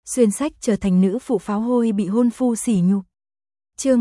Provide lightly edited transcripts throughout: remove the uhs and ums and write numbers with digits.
xuyên sách trở thành nữ phụ pháo hôi bị hôn phu sỉ nhục. Chương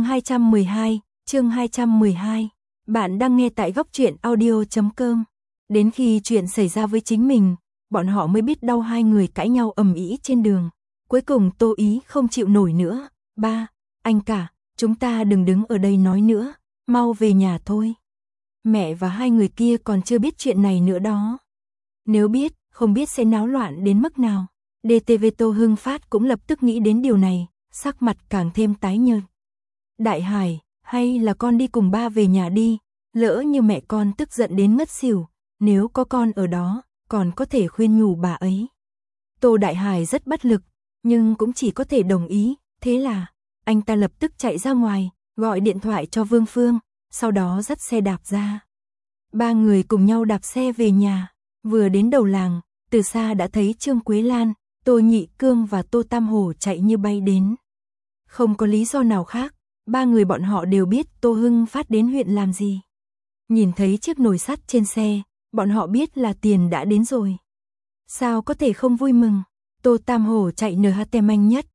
212. Bạn đang nghe tại góc truyện audio.com. Đến khi chuyện xảy ra với chính mình, bọn họ mới biết đau hai người cãi nhau ầm ĩ trên đường. Cuối cùng Tô Ý không chịu nổi nữa. Ba, anh cả, chúng ta đừng đứng ở đây nói nữa, mau về nhà thôi. Mẹ và hai người kia còn chưa biết chuyện này nữa đó. Nếu biết, không biết sẽ náo loạn đến mức nào. DTV Tô Hưng Phát cũng lập tức nghĩ đến điều này, sắc mặt càng thêm tái nhợt. Đại Hải, hay là con đi cùng ba về nhà đi, lỡ như mẹ con tức giận đến ngất xỉu, nếu có con ở đó, còn có thể khuyên nhủ bà ấy. Tô Đại Hải rất bất lực, nhưng cũng chỉ có thể đồng ý, thế là anh ta lập tức chạy ra ngoài, gọi điện thoại cho Vương Phương, sau đó dắt xe đạp ra. Ba người cùng nhau đạp xe về nhà, vừa đến đầu làng, từ xa đã thấy Trương Quế Lan, Tô Nhị Cương và Tô Tam Hổ chạy như bay đến. Không có lý do nào khác, ba người bọn họ đều biết Tô Hưng Phát đến huyện làm gì. Nhìn thấy chiếc nồi sắt trên xe, bọn họ biết là tiền đã đến rồi. Sao có thể không vui mừng? Tô Tam Hổ chạy NHT nhanh nhất.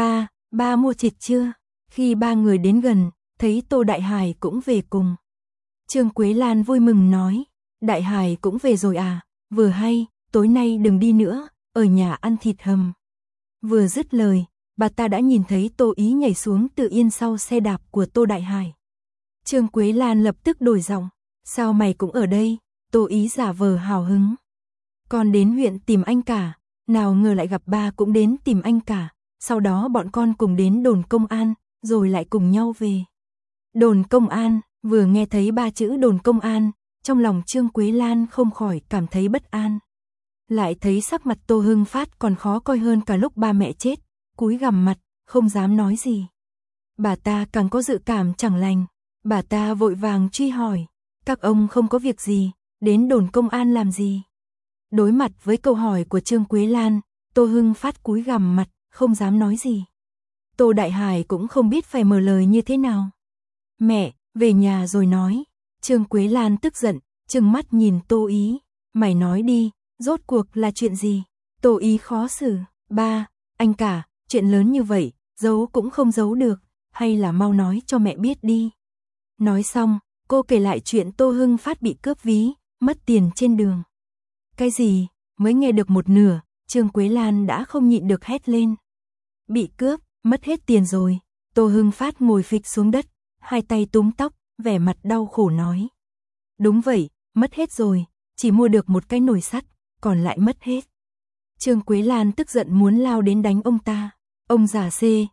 Ba mua thịt chưa? Khi ba người đến gần, thấy Tô Đại Hải cũng về cùng. Trương Quế Lan vui mừng nói, Đại Hải cũng về rồi à, vừa hay, tối nay đừng đi nữa, ở nhà ăn thịt hầm. Vừa dứt lời, bà ta đã nhìn thấy Tô Ý nhảy xuống từ yên sau xe đạp của Tô Đại Hải. Trương Quế Lan lập tức đổi giọng, sao mày cũng ở đây? Tô Ý giả vờ hào hứng. Con đến huyện tìm anh cả, nào ngờ lại gặp ba cũng đến tìm anh cả, sau đó bọn con cùng đến đồn công an, rồi lại cùng nhau về. Đồn công an, vừa nghe thấy ba chữ đồn công an, trong lòng Trương Quế Lan không khỏi cảm thấy bất an. Lại thấy sắc mặt Tô Hưng Phát còn khó coi hơn cả lúc ba mẹ chết, cúi gằm mặt, không dám nói gì. Bà ta càng có dự cảm chẳng lành, bà ta vội vàng truy hỏi, các ông không có việc gì, đến đồn công an làm gì? Đối mặt với câu hỏi của Trương Quế Lan, Tô Hưng Phát cúi gằm mặt, không dám nói gì. Tô Đại Hải cũng không biết phải mở lời như thế nào. Mẹ, về nhà rồi nói. Trương Quế Lan tức giận, trừng mắt nhìn Tô Ý. Mày nói đi, rốt cuộc là chuyện gì? Tô Ý khó xử. Ba, anh cả, chuyện lớn như vậy, giấu cũng không giấu được, hay là mau nói cho mẹ biết đi. Nói xong, cô kể lại chuyện Tô Hưng Phát bị cướp ví, mất tiền trên đường. Cái gì? Mới nghe được một nửa, Trương Quế Lan đã không nhịn được hét lên. Bị cướp, mất hết tiền rồi. Tô Hưng Phát ngồi phịch xuống đất, hai tay túm tóc, vẻ mặt đau khổ nói. Đúng vậy, mất hết rồi, chỉ mua được một cái nồi sắt, còn lại mất hết. Trương Quế Lan tức giận muốn lao đến đánh ông ta. Ông già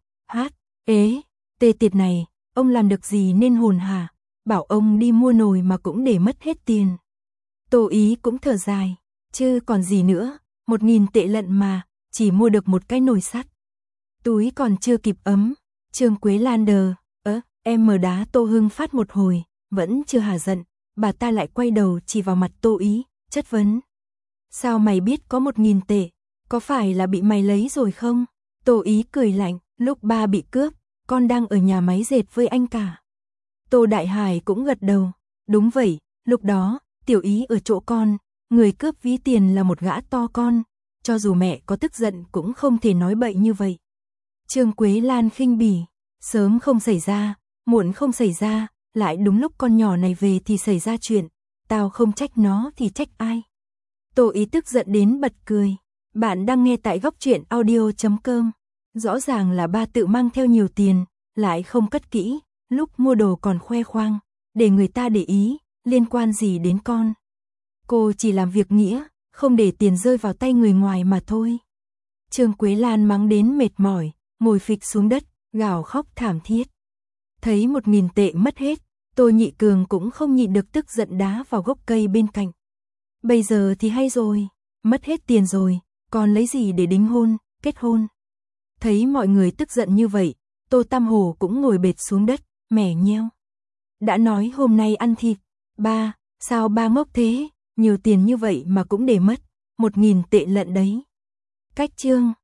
tê tiệt này, ông làm được gì nên hồn hả? Bảo ông đi mua nồi mà cũng để mất hết tiền. Tô Ý cũng thở dài, chứ còn gì nữa, 1.000 tệ lận mà, chỉ mua được một cái nồi sắt. Túi còn chưa kịp ấm, Trương Quế Lan em mở đá Tô Hưng Phát một hồi, vẫn chưa hả giận, bà ta lại quay đầu chỉ vào mặt Tô Ý, chất vấn. Sao mày biết có 1.000 tệ, có phải là bị mày lấy rồi không? Tô Ý cười lạnh, lúc ba bị cướp, con đang ở nhà máy dệt với anh cả. Tô Đại Hải cũng gật đầu, đúng vậy, lúc đó, Tiểu Ý ở chỗ con, người cướp ví tiền là một gã to con, cho dù mẹ có tức giận cũng không thể nói bậy như vậy. Trương Quế Lan khinh bỉ, sớm không xảy ra, muộn không xảy ra, lại đúng lúc con nhỏ này về thì xảy ra chuyện, tao không trách nó thì trách ai? Tô Ý tức giận đến bật cười. Bạn đang nghe tại góc truyện audio.com. Rõ ràng là ba tự mang theo nhiều tiền, lại không cất kỹ, lúc mua đồ còn khoe khoang, để người ta để ý, liên quan gì đến con? Cô chỉ làm việc nghĩa, không để tiền rơi vào tay người ngoài mà thôi. Trương Quế Lan mắng đến mệt mỏi, ngồi phịch xuống đất, gào khóc thảm thiết. Thấy 1.000 tệ mất hết, Tô Nhị Cường cũng không nhịn được tức giận đá vào gốc cây bên cạnh. Bây giờ thì hay rồi, mất hết tiền rồi, còn lấy gì để đính hôn, kết hôn? Thấy mọi người tức giận như vậy, Tô Tam Hổ cũng ngồi bệt xuống đất, mẻ nheo. Đã nói hôm nay ăn thịt, ba, sao ba ngốc thế, nhiều tiền như vậy mà cũng để mất, 1.000 tệ lận đấy. Cách chương